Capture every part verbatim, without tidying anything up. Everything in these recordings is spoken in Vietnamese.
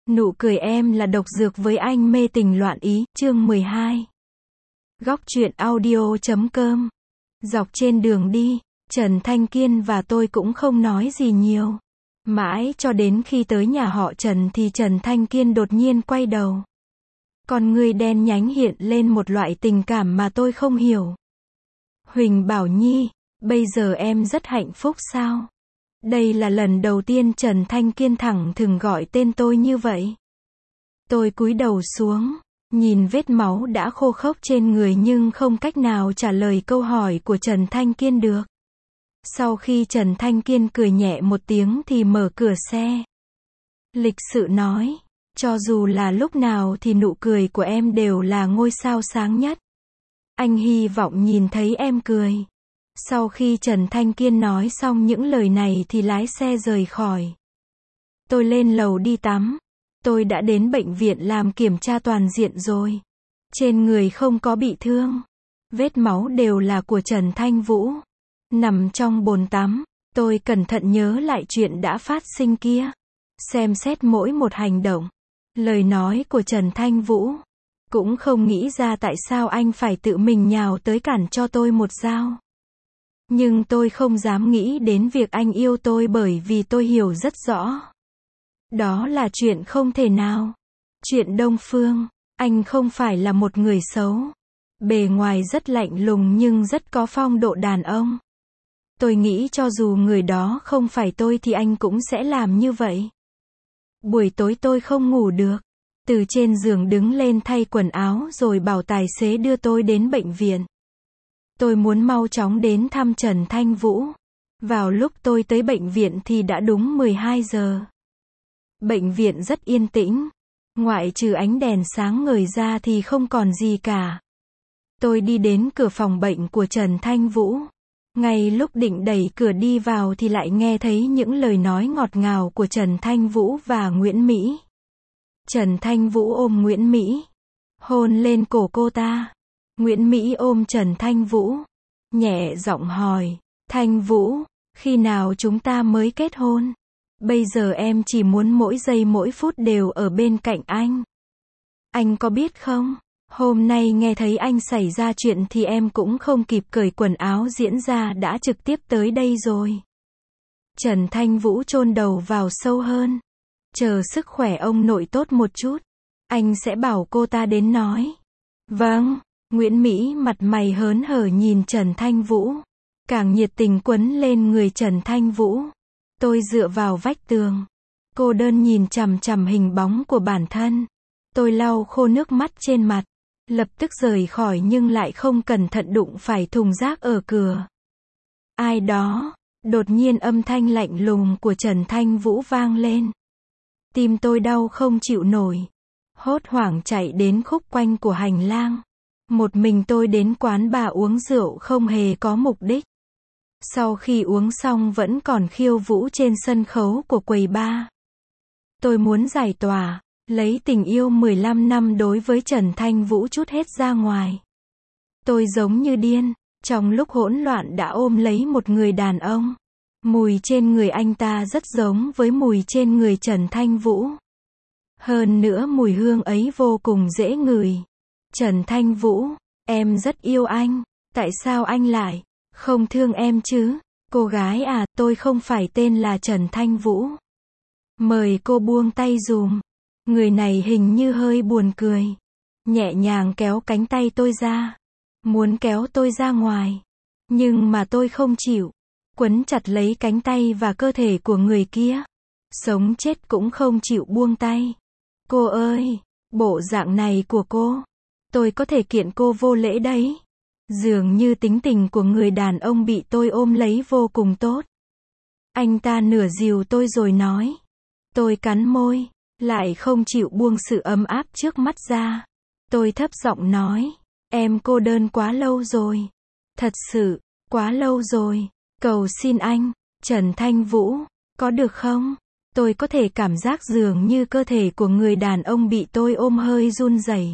Nụ cười em là độc dược với anh mê tình loạn ý, chương mười hai. Góc truyện audio chấm com. Dọc trên đường đi, Trần Thanh Kiên và tôi cũng không nói gì nhiều. Mãi cho đến khi tới nhà họ Trần thì Trần Thanh Kiên đột nhiên quay đầu. Con người đen nhánh hiện lên một loại tình cảm mà tôi không hiểu. Huỳnh Bảo Nhi, bây giờ em rất hạnh phúc sao? Đây là lần đầu tiên Trần Thanh Kiên thẳng thừng gọi tên tôi như vậy. Tôi cúi đầu xuống, nhìn vết máu đã khô khốc trên người nhưng không cách nào trả lời câu hỏi của Trần Thanh Kiên được. Sau khi Trần Thanh Kiên cười nhẹ một tiếng thì mở cửa xe. Lịch sự nói, cho dù là lúc nào thì nụ cười của em đều là ngôi sao sáng nhất. Anh hy vọng nhìn thấy em cười. Sau khi Trần Thanh Kiên nói xong những lời này thì lái xe rời khỏi. Tôi lên lầu đi tắm. Tôi đã đến bệnh viện làm kiểm tra toàn diện rồi. Trên người không có bị thương. Vết máu đều là của Trần Thanh Vũ. Nằm trong bồn tắm, tôi cẩn thận nhớ lại chuyện đã phát sinh kia. Xem xét mỗi một hành động, lời nói của Trần Thanh Vũ. Cũng không nghĩ ra tại sao anh phải tự mình nhào tới cản cho tôi một dao. Nhưng tôi không dám nghĩ đến việc anh yêu tôi bởi vì tôi hiểu rất rõ. Đó là chuyện không thể nào. Chuyện Đông Phương, anh không phải là một người xấu. Bề ngoài rất lạnh lùng nhưng rất có phong độ đàn ông. Tôi nghĩ cho dù người đó không phải tôi thì anh cũng sẽ làm như vậy. Buổi tối tôi không ngủ được. Từ trên giường đứng lên thay quần áo rồi bảo tài xế đưa tôi đến bệnh viện. Tôi muốn mau chóng đến thăm Trần Thanh Vũ. Vào lúc tôi tới bệnh viện thì đã đúng mười hai giờ. Bệnh viện rất yên tĩnh. Ngoại trừ ánh đèn sáng ngời ra thì không còn gì cả. Tôi đi đến cửa phòng bệnh của Trần Thanh Vũ. Ngay lúc định đẩy cửa đi vào thì lại nghe thấy những lời nói ngọt ngào của Trần Thanh Vũ và Nguyễn Mỹ. Trần Thanh Vũ ôm Nguyễn Mỹ. Hôn lên cổ cô ta. Nguyễn Mỹ ôm Trần Thanh Vũ. Nhẹ giọng hỏi, Thanh Vũ, khi nào chúng ta mới kết hôn? Bây giờ em chỉ muốn mỗi giây mỗi phút đều ở bên cạnh anh. Anh có biết không, hôm nay nghe thấy anh xảy ra chuyện thì em cũng không kịp cởi quần áo diễn ra đã trực tiếp tới đây rồi. Trần Thanh Vũ chôn đầu vào sâu hơn. Chờ sức khỏe ông nội tốt một chút, anh sẽ bảo cô ta đến nói. Vâng. Nguyễn Mỹ mặt mày hớn hở nhìn Trần Thanh Vũ. Càng nhiệt tình quấn lên người Trần Thanh Vũ. Tôi dựa vào vách tường. Cô đơn nhìn chằm chằm hình bóng của bản thân. Tôi lau khô nước mắt trên mặt. Lập tức rời khỏi nhưng lại không cẩn thận đụng phải thùng rác ở cửa. Ai đó? Đột nhiên âm thanh lạnh lùng của Trần Thanh Vũ vang lên. Tim tôi đau không chịu nổi. Hốt hoảng chạy đến khúc quanh của hành lang. Một mình tôi đến quán bar uống rượu không hề có mục đích. Sau khi uống xong vẫn còn khiêu vũ trên sân khấu của quầy bar. Tôi muốn giải tỏa, lấy tình yêu mười lăm năm đối với Trần Thanh Vũ trút hết ra ngoài. Tôi giống như điên, trong lúc hỗn loạn đã ôm lấy một người đàn ông. Mùi trên người anh ta rất giống với mùi trên người Trần Thanh Vũ. Hơn nữa mùi hương ấy vô cùng dễ ngửi. Trần Thanh Vũ, em rất yêu anh, tại sao anh lại không thương em chứ? Cô gái à, tôi không phải tên là Trần Thanh Vũ. Mời cô buông tay dùm. Người này hình như hơi buồn cười. Nhẹ nhàng kéo cánh tay tôi ra. Muốn kéo tôi ra ngoài. Nhưng mà tôi không chịu. Quấn chặt lấy cánh tay và cơ thể của người kia. Sống chết cũng không chịu buông tay. Cô ơi, bộ dạng này của cô. Tôi có thể kiện cô vô lễ đấy. Dường như tính tình của người đàn ông bị tôi ôm lấy vô cùng tốt. Anh ta nửa dìu tôi rồi nói. Tôi cắn môi, lại không chịu buông sự ấm áp trước mắt ra. Tôi thấp giọng nói, em cô đơn quá lâu rồi. Thật sự, quá lâu rồi. Cầu xin anh, Trần Thanh Vũ, có được không? Tôi có thể cảm giác dường như cơ thể của người đàn ông bị tôi ôm hơi run rẩy.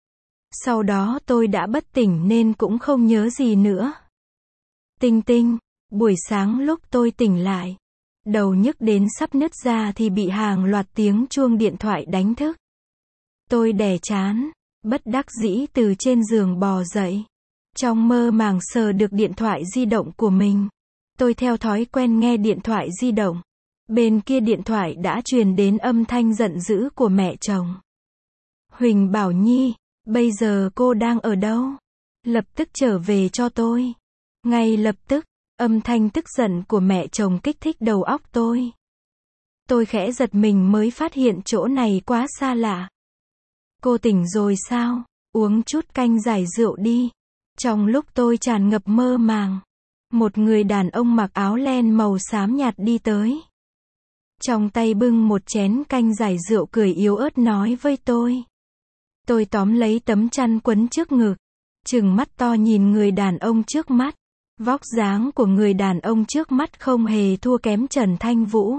Sau đó tôi đã bất tỉnh nên cũng không nhớ gì nữa. Tinh tinh, buổi sáng lúc tôi tỉnh lại, Đầu nhức đến sắp nứt ra thì bị hàng loạt tiếng chuông điện thoại đánh thức. Tôi đè trán, bất đắc dĩ từ trên giường bò dậy. Trong mơ màng sờ được điện thoại di động của mình. Tôi theo thói quen nghe điện thoại di động. Bên kia điện thoại đã truyền đến âm thanh giận dữ của mẹ chồng. Huỳnh Bảo Nhi, bây giờ cô đang ở đâu? Lập tức trở về cho tôi. Ngay lập tức, âm thanh tức giận của mẹ chồng kích thích đầu óc tôi. Tôi khẽ giật mình mới phát hiện chỗ này quá xa lạ. Cô tỉnh rồi sao? Uống chút canh giải rượu đi. Trong lúc tôi tràn ngập mơ màng, một người đàn ông mặc áo len màu xám nhạt đi tới. Trong tay bưng một chén canh giải rượu cười yếu ớt nói với tôi. Tôi tóm lấy tấm chăn quấn trước ngực, trừng mắt to nhìn người đàn ông trước mắt. Vóc dáng của người đàn ông trước mắt không hề thua kém Trần Thanh Vũ.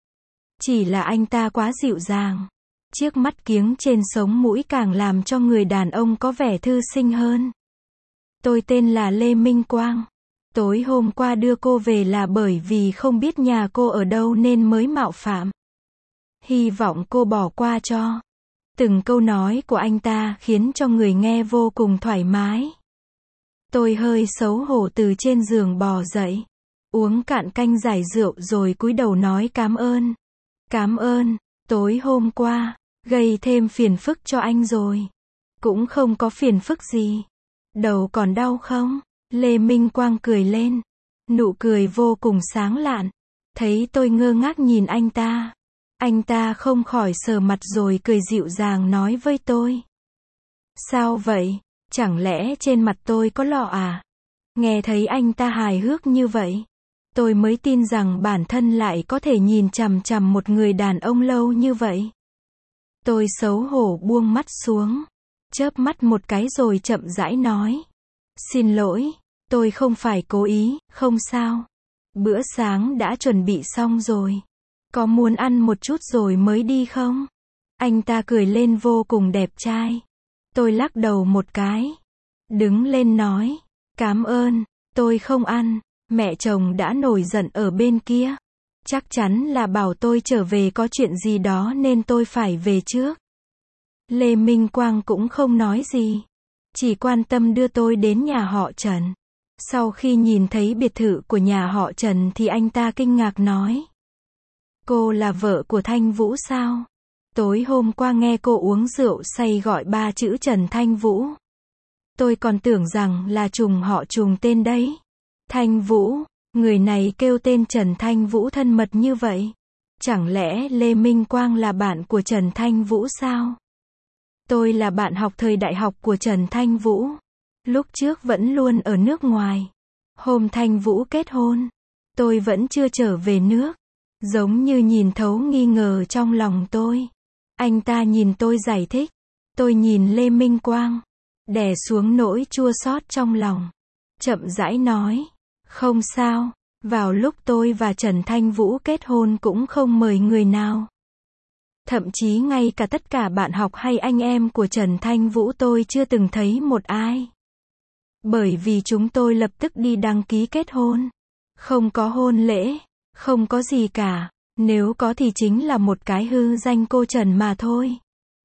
Chỉ là anh ta quá dịu dàng. Chiếc mắt kiếng trên sống mũi càng làm cho người đàn ông có vẻ thư sinh hơn. Tôi tên là Lê Minh Quang. Tối hôm qua đưa cô về là bởi vì không biết nhà cô ở đâu nên mới mạo phạm. Hy vọng cô bỏ qua cho. Từng câu nói của anh ta khiến cho người nghe vô cùng thoải mái. Tôi hơi xấu hổ từ trên giường bò dậy. Uống cạn canh giải rượu rồi cúi đầu nói cảm ơn. Cảm ơn, tối hôm qua, gây thêm phiền phức cho anh rồi. Cũng không có phiền phức gì. Đầu còn đau không? Lê Minh Quang cười lên. Nụ cười vô cùng sáng lạn. Thấy tôi ngơ ngác nhìn anh ta. Anh ta không khỏi sờ mặt rồi cười dịu dàng nói với tôi. Sao vậy? Chẳng lẽ trên mặt tôi có lọ à? Nghe thấy anh ta hài hước như vậy, tôi mới tin rằng bản thân lại có thể nhìn chằm chằm một người đàn ông lâu như vậy. Tôi xấu hổ buông mắt xuống, chớp mắt một cái rồi chậm rãi nói. Xin lỗi, tôi không phải cố ý, không sao. Bữa sáng đã chuẩn bị xong rồi. Có muốn ăn một chút rồi mới đi không? Anh ta cười lên vô cùng đẹp trai. Tôi lắc đầu một cái. Đứng lên nói. Cảm ơn, tôi không ăn. Mẹ chồng đã nổi giận ở bên kia. Chắc chắn là bảo tôi trở về có chuyện gì đó nên tôi phải về trước. Lê Minh Quang cũng không nói gì. Chỉ quan tâm đưa tôi đến nhà họ Trần. Sau khi nhìn thấy biệt thự của nhà họ Trần thì anh ta kinh ngạc nói. Cô là vợ của Thanh Vũ sao? Tối hôm qua nghe cô uống rượu say gọi ba chữ Trần Thanh Vũ. Tôi còn tưởng rằng là trùng họ trùng tên đấy. Thanh Vũ, người này kêu tên Trần Thanh Vũ thân mật như vậy. Chẳng lẽ Lê Minh Quang là bạn của Trần Thanh Vũ sao? Tôi là bạn học thời đại học của Trần Thanh Vũ. Lúc trước vẫn luôn ở nước ngoài. Hôm Thanh Vũ kết hôn, tôi vẫn chưa trở về nước. Giống như nhìn thấu nghi ngờ trong lòng tôi. Anh ta nhìn tôi giải thích. Tôi nhìn Lê Minh Quang. Đè xuống nỗi chua xót trong lòng. Chậm rãi nói. Không sao. Vào lúc tôi và Trần Thanh Vũ kết hôn cũng không mời người nào. Thậm chí ngay cả tất cả bạn học hay anh em của Trần Thanh Vũ tôi chưa từng thấy một ai. Bởi vì chúng tôi lập tức đi đăng ký kết hôn. Không có hôn lễ. Không có gì cả. Nếu có thì chính là một cái hư danh cô Trần mà thôi.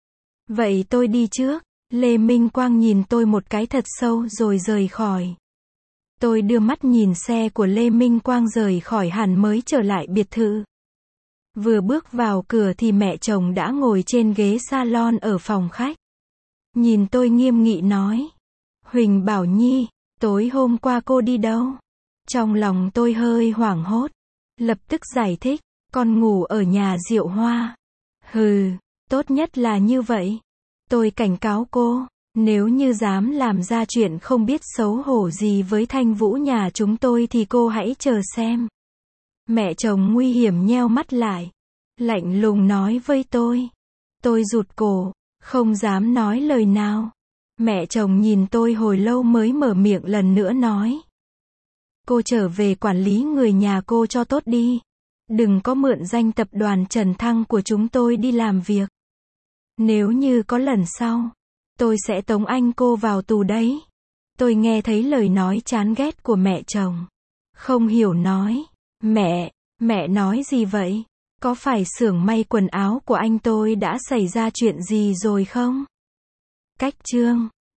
Vậy tôi đi trước. Lê Minh Quang nhìn tôi một cái thật sâu rồi rời khỏi. Tôi đưa mắt nhìn xe của Lê Minh Quang rời khỏi hẳn mới trở lại biệt thự. Vừa bước vào cửa thì mẹ chồng đã ngồi trên ghế salon ở phòng khách. Nhìn tôi nghiêm nghị nói. Huỳnh Bảo Nhi, tối hôm qua cô đi đâu? Trong lòng tôi hơi hoảng hốt. Lập tức giải thích. Con ngủ ở nhà Diệu Hoa. Hừ, tốt nhất là như vậy. Tôi cảnh cáo cô, nếu như dám làm ra chuyện không biết xấu hổ gì với Thanh Vũ nhà chúng tôi thì cô hãy chờ xem. Mẹ chồng nguy hiểm nheo mắt lại. Lạnh lùng nói với tôi. Tôi rụt cổ, không dám nói lời nào. Mẹ chồng nhìn tôi hồi lâu mới mở miệng lần nữa nói. Cô trở về quản lý người nhà cô cho tốt đi. Đừng có mượn danh tập đoàn Trần Thăng của chúng tôi đi làm việc. Nếu như có lần sau, tôi sẽ tống anh cô vào tù đấy. Tôi nghe thấy lời nói chán ghét của mẹ chồng. Không hiểu nói. Mẹ, Mẹ nói gì vậy? Có phải xưởng may quần áo của anh tôi đã xảy ra chuyện gì rồi không? Cách chương